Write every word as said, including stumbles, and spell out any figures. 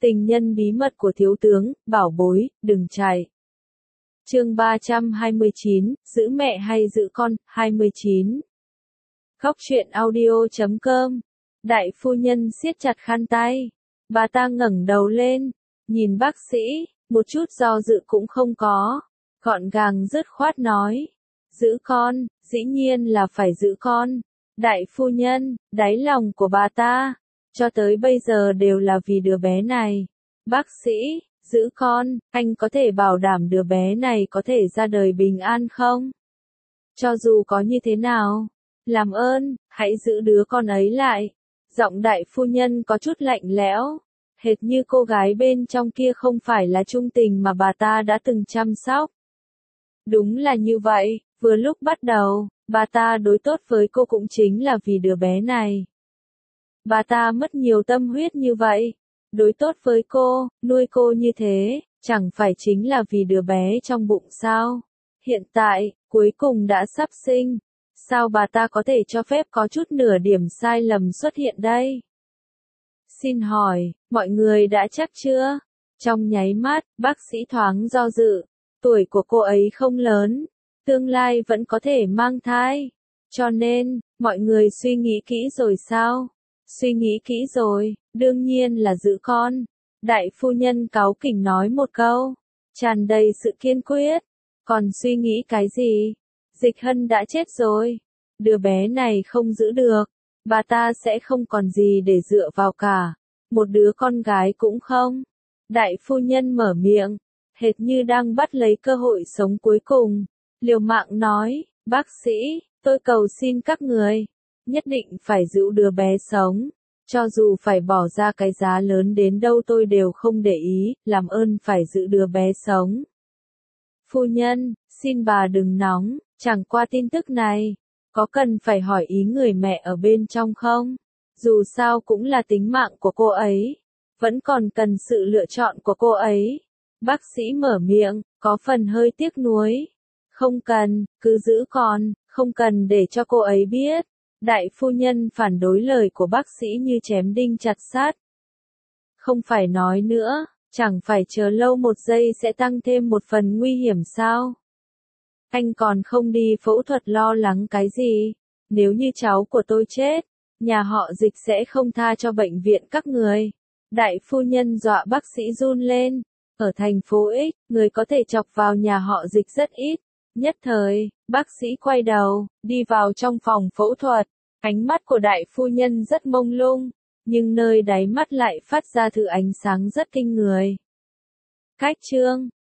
Tình nhân bí mật của thiếu tướng, bảo bối, đừng chạy. Chương ba trăm hai mươi chín, giữ mẹ hay giữ con, hai mươi chín. Góc truyện audio chấm com. Đại phu nhân siết chặt khăn tay. Bà ta ngẩng đầu lên, nhìn bác sĩ, một chút do dự cũng không có. Gọn gàng dứt khoát nói. Giữ con, dĩ nhiên là phải giữ con. Đại phu nhân, đáy lòng của bà ta, cho tới bây giờ đều là vì đứa bé này. Bác sĩ, giữ con, anh có thể bảo đảm đứa bé này có thể ra đời bình an không? Cho dù có như thế nào, làm ơn, hãy giữ đứa con ấy lại. Giọng đại phu nhân có chút lạnh lẽo, hệt như cô gái bên trong kia không phải là trung tình mà bà ta đã từng chăm sóc. Đúng là như vậy, vừa lúc bắt đầu, bà ta đối tốt với cô cũng chính là vì đứa bé này. Bà ta mất nhiều tâm huyết như vậy, đối tốt với cô, nuôi cô như thế, chẳng phải chính là vì đứa bé trong bụng sao? Hiện tại, cuối cùng đã sắp sinh, sao bà ta có thể cho phép có chút nửa điểm sai lầm xuất hiện đây? Xin hỏi, mọi người đã chắc chưa? Trong nháy mắt, bác sĩ thoáng do dự, tuổi của cô ấy không lớn, tương lai vẫn có thể mang thai, cho nên, mọi người suy nghĩ kỹ rồi sao? Suy nghĩ kỹ rồi, đương nhiên là giữ con. Đại phu nhân cáu kỉnh nói một câu, tràn đầy sự kiên quyết. Còn suy nghĩ cái gì? Dịch Hân đã chết rồi. Đứa bé này không giữ được. Bà ta sẽ không còn gì để dựa vào cả. Một đứa con gái cũng không. Đại phu nhân mở miệng, hệt như đang bắt lấy cơ hội sống cuối cùng. Liều mạng nói, bác sĩ, tôi cầu xin các người. Nhất định phải giữ đứa bé sống, cho dù phải bỏ ra cái giá lớn đến đâu tôi đều không để ý, làm ơn phải giữ đứa bé sống. Phu nhân, xin bà đừng nóng, chẳng qua tin tức này, có cần phải hỏi ý người mẹ ở bên trong không? Dù sao cũng là tính mạng của cô ấy, vẫn còn cần sự lựa chọn của cô ấy. Bác sĩ mở miệng, có phần hơi tiếc nuối. Không cần, cứ giữ con, không cần để cho cô ấy biết. Đại phu nhân phản đối lời của bác sĩ như chém đinh chặt sắt. Không phải nói nữa, chẳng phải chờ lâu một giây sẽ tăng thêm một phần nguy hiểm sao? Anh còn không đi phẫu thuật lo lắng cái gì? Nếu như cháu của tôi chết, nhà họ Dịch sẽ không tha cho bệnh viện các người. Đại phu nhân dọa bác sĩ run lên. Ở thành phố X, người có thể chọc vào nhà họ Dịch rất ít. Nhất thời, bác sĩ quay đầu, đi vào trong phòng phẫu thuật. Ánh mắt của đại phu nhân rất mông lung, nhưng nơi đáy mắt lại phát ra thứ ánh sáng rất kinh người. Cách chương